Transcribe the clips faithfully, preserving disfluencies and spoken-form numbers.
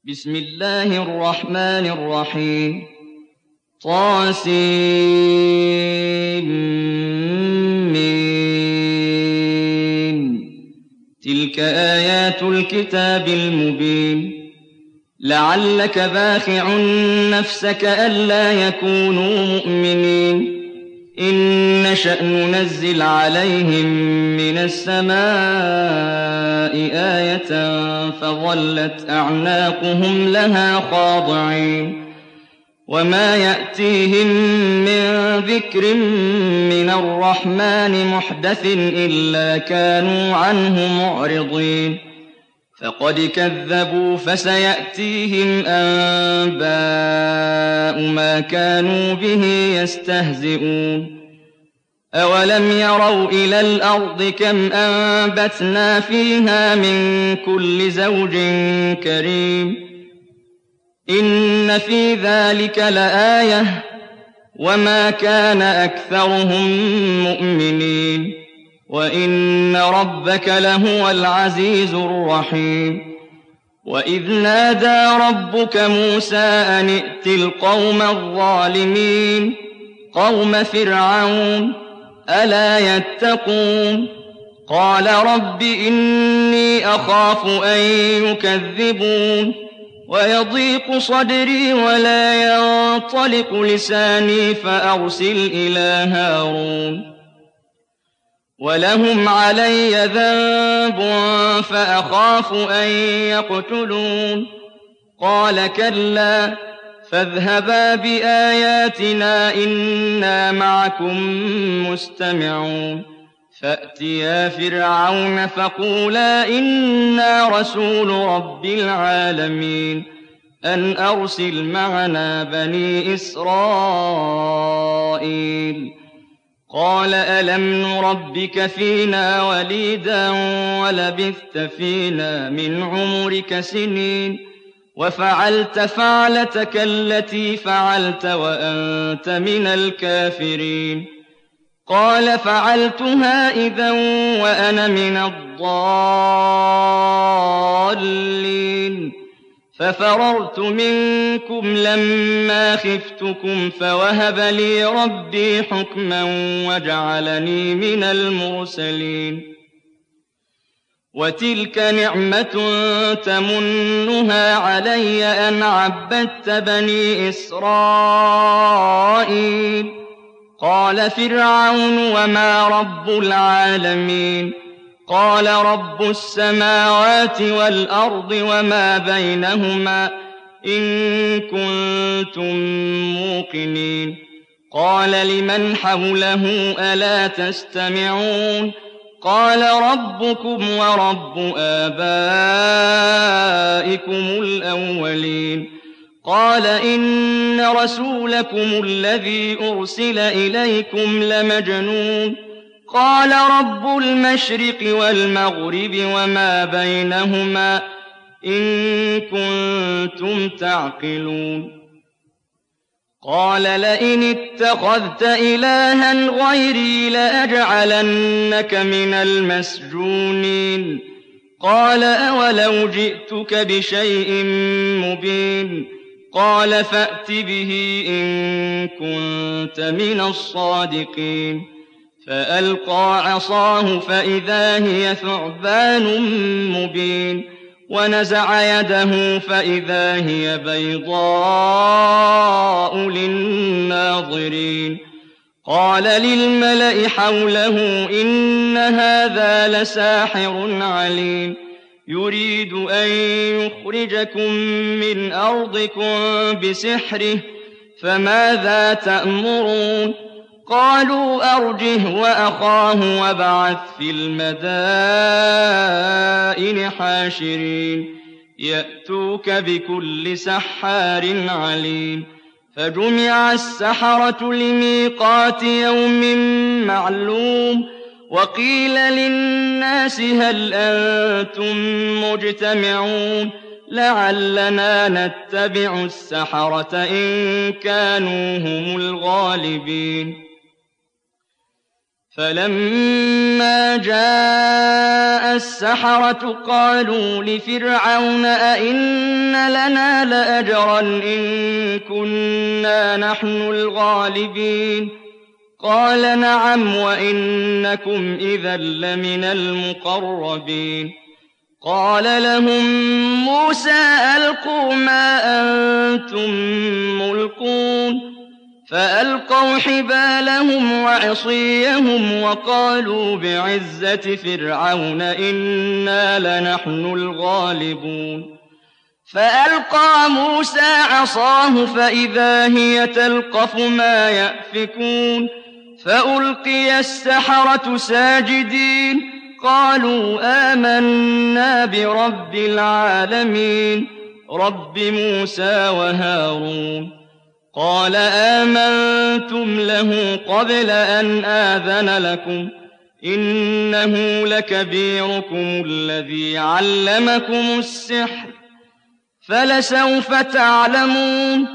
بسم الله الرحمن الرحيم طاسم تلك آيات الكتاب المبين لعلك باخع نفسك ألا يكونوا مؤمنين إن نشأ ننزل عليهم من السماء آية فظلت أعناقهم لها خاضعين وما يأتيهم من ذكر من الرحمن محدث إلا كانوا عنه معرضين فقد كذبوا فسيأتيهم أنباء ما كانوا به يستهزئون أولم يروا إلى الأرض كم أنبتنا فيها من كل زوج كريم إن في ذلك لآية وما كان أكثرهم مؤمنين وإن ربك لهو العزيز الرحيم وإذ نادى ربك موسى أن ائت القوم الظالمين قوم فرعون ألا يتقون قال رب إني أخاف أن يكذبون ويضيق صدري ولا ينطلق لساني فأرسل إلى هارون ولهم علي ذنب فأخاف أن يقتلون قال كلا فاذهبا بآياتنا إنا معكم مستمعون فأتيا فرعون فقولا إنا رسول رب العالمين أن أرسل معنا بني إسرائيل قال ألم نربك فينا وليدا ولبثت فينا من عمرك سنين وفعلت فعلتك التي فعلت وأنت من الكافرين قال فعلتها إذا وأنا من الضالين ففررت منكم لما خفتكم فوهب لي ربي حكما وجعلني من المرسلين وتلك نعمة تمنها علي أن عبدت بني إسرائيل قال فرعون وما رب العالمين قال رب السماوات والأرض وما بينهما إن كنتم موقنين قال لمن حوله ألا تستمعون قال ربكم ورب آبائكم الأولين قال إن رسولكم الذي أرسل إليكم لمجنون قال رب المشرق والمغرب وما بينهما إن كنتم تعقلون قال لئن اتخذت إلها غيري لأجعلنك من المسجونين قال أولو جئتك بشيء مبين قال فأت به إن كنت من الصادقين فألقى عصاه فإذا هي ثعبان مبين ونزع يده فإذا هي بيضاء للناظرين قال للملأ حوله إن هذا لساحر عليم يريد أن يخرجكم من أرضكم بسحره فماذا تأمرون قالوا أرجه وأخاه وابعث في المدائن حاشرين يأتوك بكل سحار عليم فجمع السحرة لميقات يوم معلوم وقيل للناس هل أنتم مجتمعون لعلنا نتبع السحرة إن كانوا هم الغالبين فلما جاء السحرة قالوا لفرعون أئن لنا لنا لأجرا إن كنا نحن الغالبين قال نعم وإنكم إذا لمن المقربين قال لهم موسى ألقوا ما أنتم ملقون فألقوا حبالهم وعصيهم وقالوا بعزة فرعون إنا لنحن الغالبون فألقى موسى عصاه فإذا هي تلقف ما يأفكون فألقي السحرة ساجدين قالوا آمنا برب العالمين رب موسى وهارون قال آمنتم له قبل أن آذن لكم إنه لكبيركم الذي علمكم السحر فلسوف تعلمون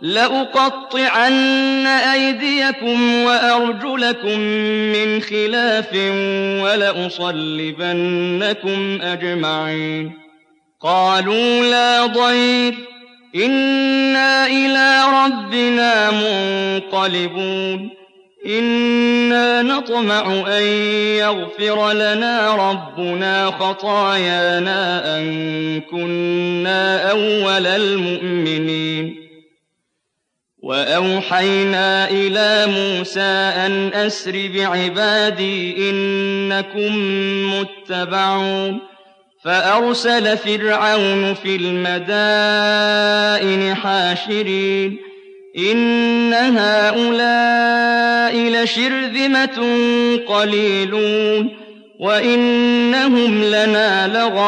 لأقطعن أيديكم وأرجلكم من خلاف ولأصلبنكم أجمعين قالوا لا ضير إنا إلى ربنا منقلبون إنا نطمع أن يغفر لنا ربنا خطايانا أن كنا أول المؤمنين وأوحينا إلى موسى أن أسر بعبادي إنكم متبعون فأرسل فرعون في المدائن حاشرين إن هؤلاء لشرذمة قليلون وإنهم لنا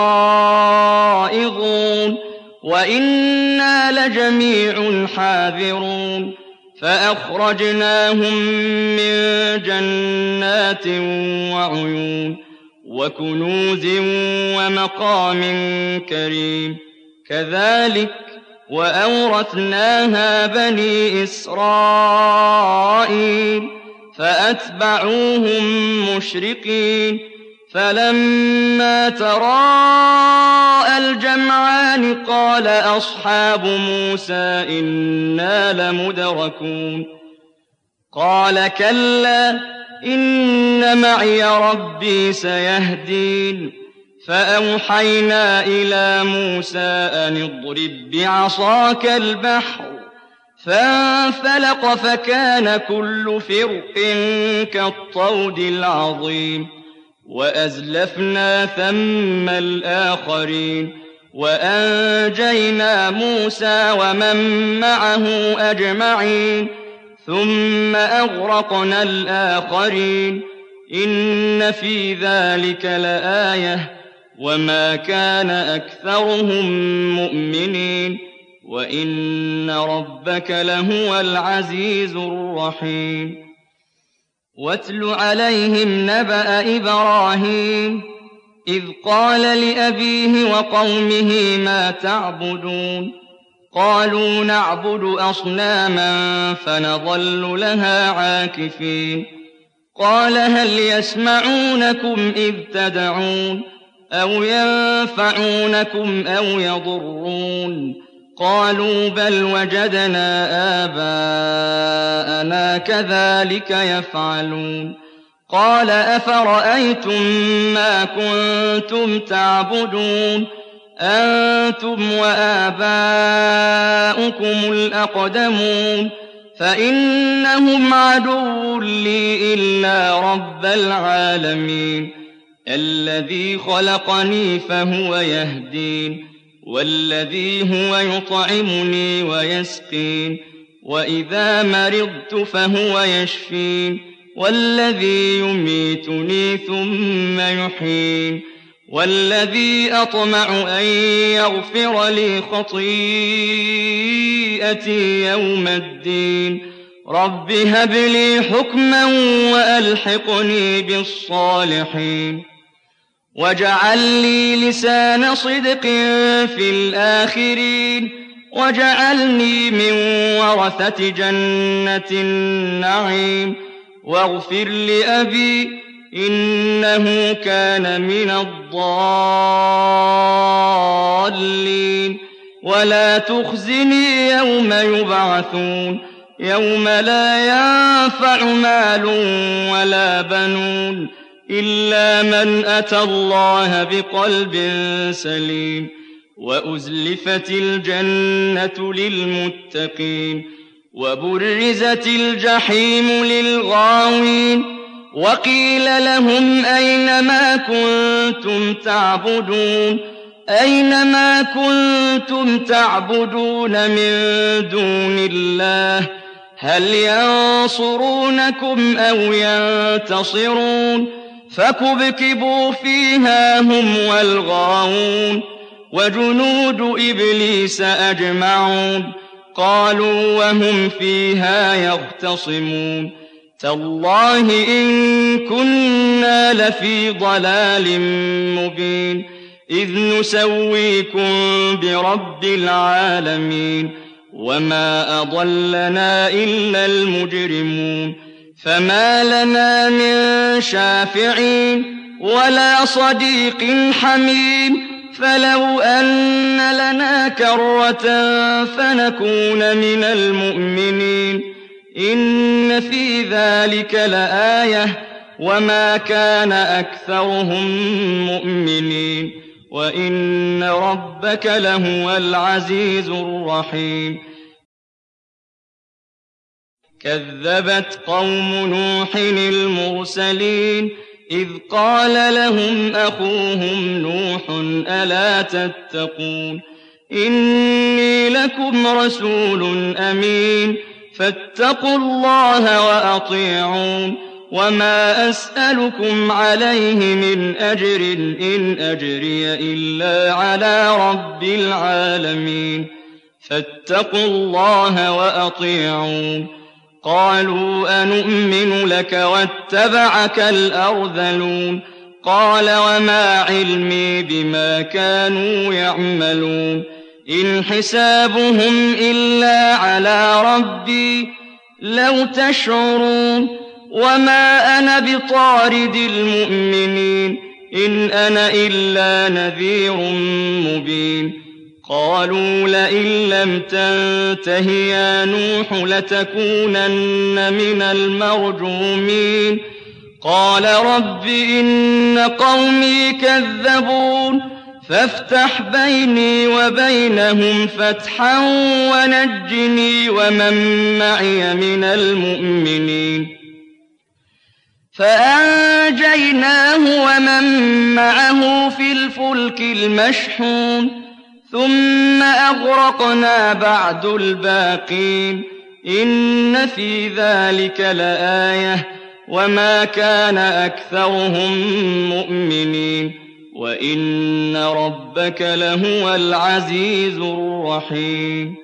لغائظون وإنا لجميع حاذرون فأخرجناهم من جنات وعيون وكنوز ومقام كريم كذلك وأورثناها بني إسرائيل فأتبعوهم مشرقين فلما تراءى الجمعان قال أصحاب موسى إنا لمدركون قال كلا إن معي ربي سيهدين فأوحينا إلى موسى أن اضرب بعصاك البحر فانفلق فكان كل فرق كالطود العظيم وأزلفنا ثم الآخرين وأنجينا موسى ومن معه أجمعين ثم أغرقنا الآخرين إن في ذلك لآية وما كان أكثرهم مؤمنين وإن ربك لهو العزيز الرحيم واتل عليهم نبأ إبراهيم إذ قال لأبيه وقومه ما تعبدون قالوا نعبد أصناما فنظل لها عاكفين قال هل يسمعونكم إذ تدعون أو ينفعونكم أو يضرون قالوا بل وجدنا آباءنا كذلك يفعلون قال أفرأيتم ما كنتم تعبدون أنتم وآباؤكم الأقدمون فإنهم عدو لي إلا رب العالمين الذي خلقني فهو يهدين والذي هو يطعمني ويسقين وإذا مرضت فهو يشفين والذي يميتني ثم يحيين والذي أطمع أن يغفر لي خطيئتي يوم الدين رب هب لي حكما وألحقني بالصالحين واجعل لي لسان صدق في الآخرين واجعلني من ورثة جنة النعيم واغفر لأبي إنه كان من الضالين ولا تخزني يوم يبعثون يوم لا ينفع مال ولا بنون إلا من أتى الله بقلب سليم وأزلفت الجنة للمتقين وبرزت الجحيم للغاوين وقيل لهم أين ما كنتم تعبدون أين ما كنتم تعبدون من دون الله هل ينصرونكم أو ينتصرون فكبكبوا فيها هم والغاوون وجنود إبليس أجمعون قالوا وهم فيها يختصمون تالله إن كنا لفي ضلال مبين إذ نسويكم برب العالمين وما أضلنا إلا المجرمون فما لنا من شافعين ولا صديق حميم فلو أن لنا كرة فنكون من المؤمنين إن في ذلك لآية وما كان أكثرهم مؤمنين وإن ربك لهو العزيز الرحيم كذبت قوم نوح المرسلين إذ قال لهم أخوهم نوح ألا تتقون إني لكم رسول أمين فاتقوا الله وأطيعون وما أسألكم عليه من أجر إن أجري إلا على رب العالمين فاتقوا الله وأطيعون قالوا أنؤمن لك واتبعك الأرذلون قال وما علمي بما كانوا يعملون إن حسابهم إلا على ربي لو تشعرون وما أنا بطارد المؤمنين إن أنا إلا نذير مبين قالوا لئن لم تنته يا نوح لتكونن من المرجومين قال رب إن قومي كذبون فافتح بيني وبينهم فتحا ونجني ومن معي من المؤمنين فأنجيناه ومن معه في الفلك المشحون ثم أغرقنا بعد الباقين إن في ذلك لآية وما كان أكثرهم مؤمنين وإن ربك لهو العزيز الرحيم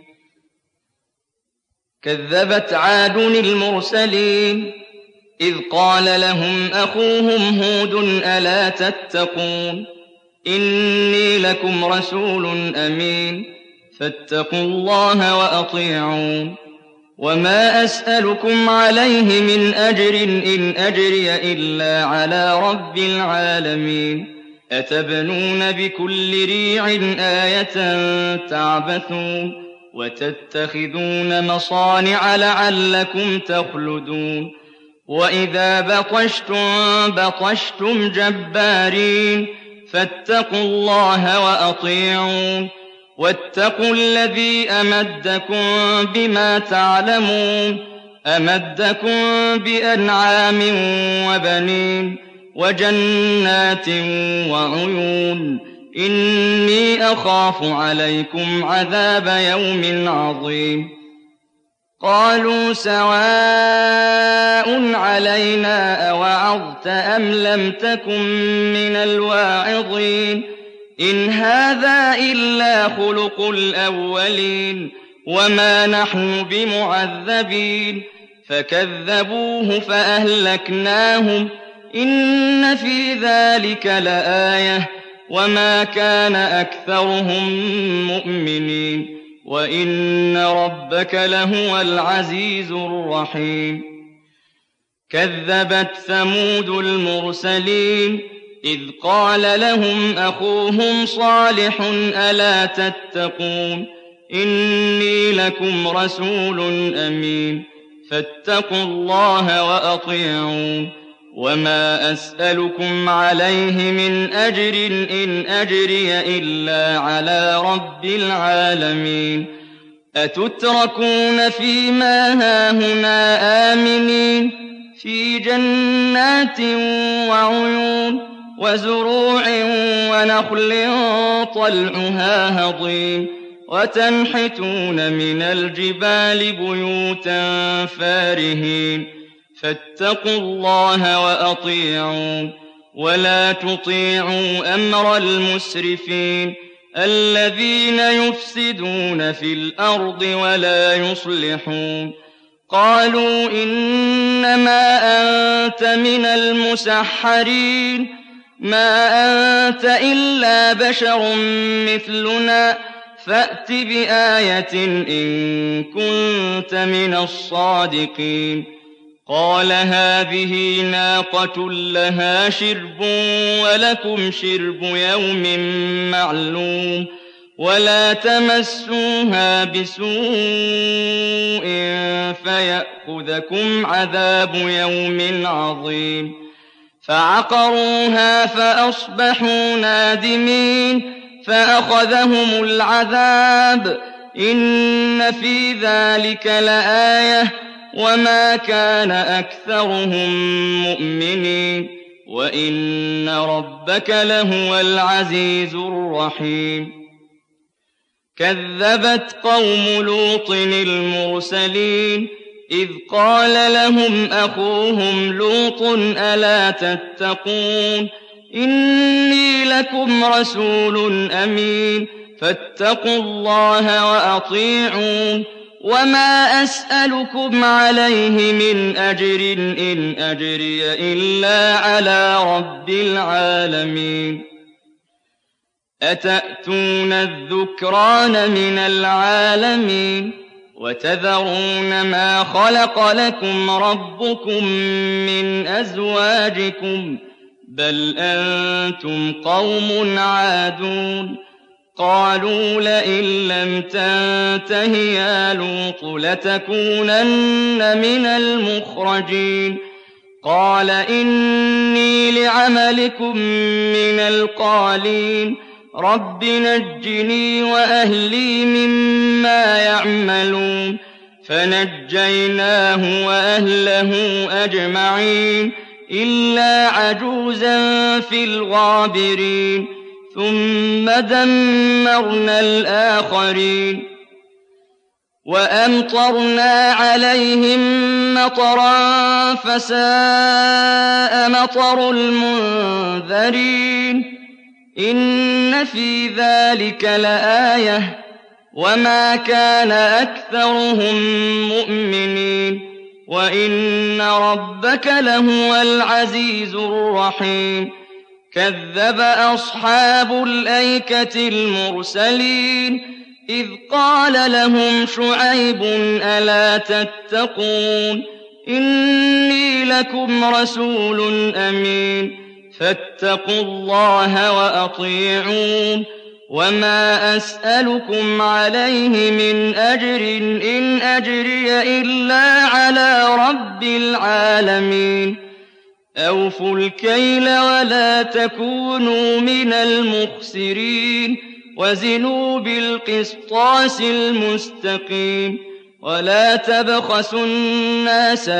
كذبت عاد المرسلين إذ قال لهم أخوهم هود ألا تتقون إني لكم رسول أمين فاتقوا الله وأطيعون وما أسألكم عليه من أجر إن أجري إلا على رب العالمين أتبنون بكل ريع آية تعبثون وتتخذون مصانع لعلكم تخلدون وإذا بطشتم بطشتم جبارين فاتقوا الله وأطيعون واتقوا الذي أمدكم بما تعلمون أمدكم بأنعام وبنين وجنات وعيون إني أخاف عليكم عذاب يوم عظيم قالوا سواء علينا أوعظت أم لم تكن من الواعظين إن هذا إلا خلق الأولين وما نحن بمعذبين فكذبوه فأهلكناهم إن في ذلك لآية وما كان أكثرهم مؤمنين وإن ربك لهو العزيز الرحيم كذبت ثمود المرسلين إذ قال لهم أخوهم صالح ألا تتقون إني لكم رسول أمين فاتقوا الله وأطيعون وما أسألكم عليه من أجر إن أجري إلا على رب العالمين أتتركون فيما هاهنا آمنين في جنات وعيون وزروع ونخل طلعها هضيم وتنحتون من الجبال بيوتا فارهين فاتقوا الله وأطيعون ولا تطيعوا أمر المسرفين الذين يفسدون في الأرض ولا يصلحون قالوا إنما أنت من المسحرين ما أنت إلا بشر مثلنا فأت بآية إن كنت من الصادقين قال هذه ناقة لها شرب ولكم شرب يوم معلوم ولا تمسوها بسوء فيأخذكم عذاب يوم عظيم فعقروها فأصبحوا نادمين فأخذهم العذاب إن في ذلك لآية وما كان أكثرهم مؤمنين وإن ربك لهو العزيز الرحيم كذبت قوم لوط المرسلين إذ قال لهم أخوهم لوط ألا تتقون إني لكم رسول أمين فاتقوا الله وأطيعون وما أسألكم عليه من أجر إن أجري إلا على رب العالمين أتأتون الذكران من العالمين وتذرون ما خلق لكم ربكم من أزواجكم بل أنتم قوم عادون قالوا لئن لم تنته يا لوط لتكونن من المخرجين قال إني لعملكم من القالين رب نجني وأهلي مما يعملون فنجيناه وأهله أجمعين إلا عجوزا في الغابرين ثم دمرنا الآخرين وأمطرنا عليهم مطرا فساء مطر المنذرين إن في ذلك لآية وما كان أكثرهم مؤمنين وإن ربك لهو العزيز الرحيم كذب أصحاب الأيكة المرسلين إذ قال لهم شعيب ألا تتقون إني لكم رسول أمين فاتقوا الله وأطيعون وما أسألكم عليه من أجر إن أجري إلا على رب العالمين أوفوا الكيل ولا تكونوا من المخسرين وزنوا بالقسطاس المستقيم ولا تبخسوا الناس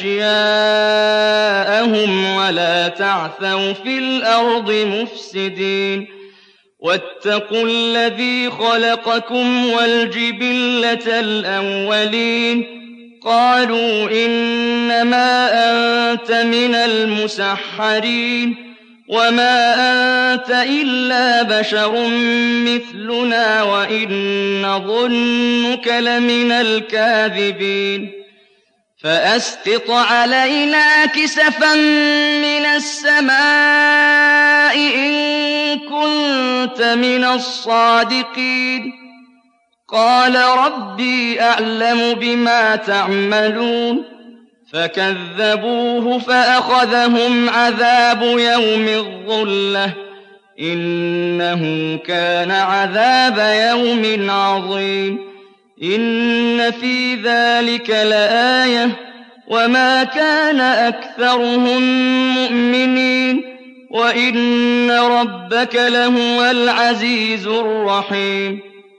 أشياءهم ولا تعثوا في الأرض مفسدين واتقوا الذي خلقكم والجبلة الأولين قالوا إنما أنت من المسحرين وما أنت إلا بشر مثلنا وإن نظنك لمن الكاذبين فأسقط علينا كسفا من السماء إن كنت من الصادقين قال ربي أعلم بما تعملون فكذبوه فأخذهم عذاب يوم الظلة إنه كان عذاب يوم عظيم إن في ذلك لآية وما كان أكثرهم مؤمنين وإن ربك لهو العزيز الرحيم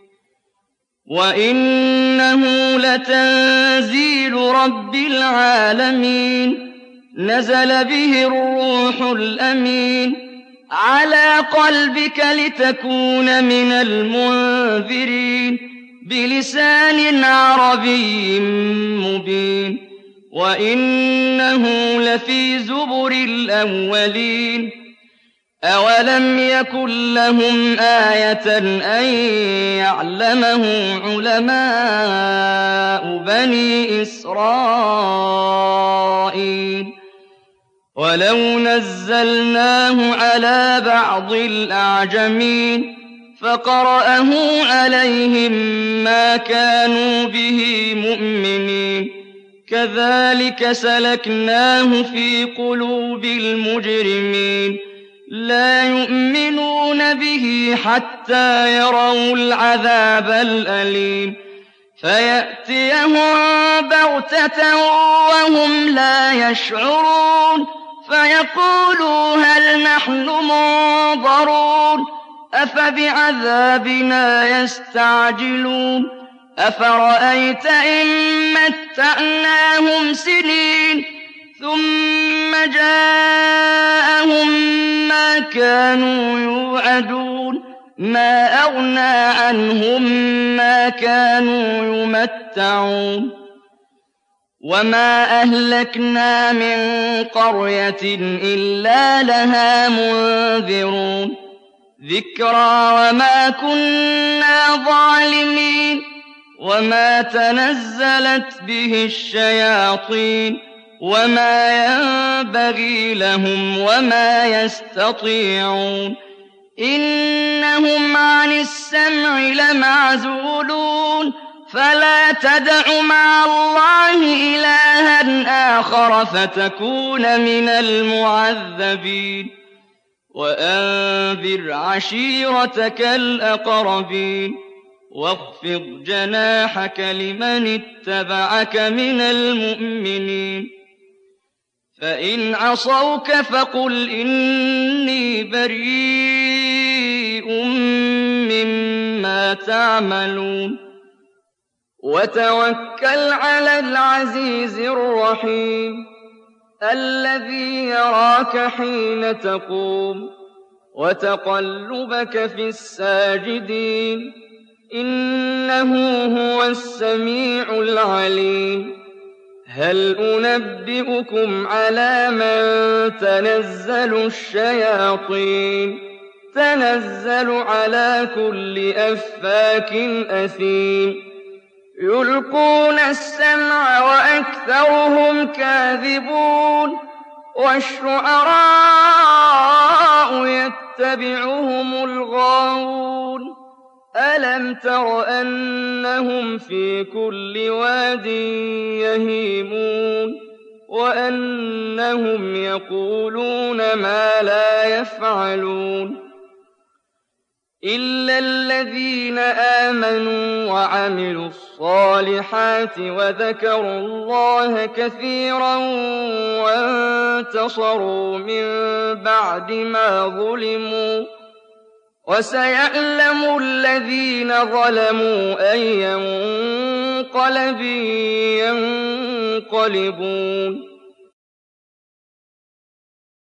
وإنه لتنزيل رب العالمين نزل به الروح الأمين على قلبك لتكون من المنذرين بلسان عربي مبين وإنه لفي زبر الأولين أولم يكن لهم آية أن يعلمه علماء بني إسرائيل ولو نزلناه على بعض الأعجمين فقرأه عليهم ما كانوا به مؤمنين كذلك سلكناه في قلوب المجرمين لا يؤمنون به حتى يروا العذاب الأليم فيأتيهم بغتة وهم لا يشعرون فيقولوا هل نحن منظرون أفبعذابنا يستعجلون أفرأيت إن متعناهم سنين ثم جاءهم ما كانوا يوعدون ما أغنى عنهم ما كانوا يمتعون وما أهلكنا من قرية إلا لها منذرون ذكرى وما كنا ظالمين وما تنزلت به الشياطين وما ينبغي لهم وما يستطيعون إنهم عن السمع لمعزولون فلا تدع مع الله إلها آخر فتكون من المعذبين وأنذر عشيرتك الأقربين واخفض جناحك لمن اتبعك من المؤمنين فإن عصوك فقل إني بريء مما تعملون وتوكل على العزيز الرحيم الذي يراك حين تقوم وتقلبك في الساجدين إنه هو السميع العليم هل أنبئكم على من تنزل الشياطين تنزل على كل أفاك أثيم يلقون السمع وأكثرهم كاذبون والشعراء يتبعهم الغاوون ألم تر أنهم في كل واد يهيمون وأنهم يقولون ما لا يفعلون إلا الذين آمنوا وعملوا الصالحات وذكروا الله كثيرا وانتصروا من بعد ما ظلموا وسيعلم الذين ظلموا أي منقلب ينقلبون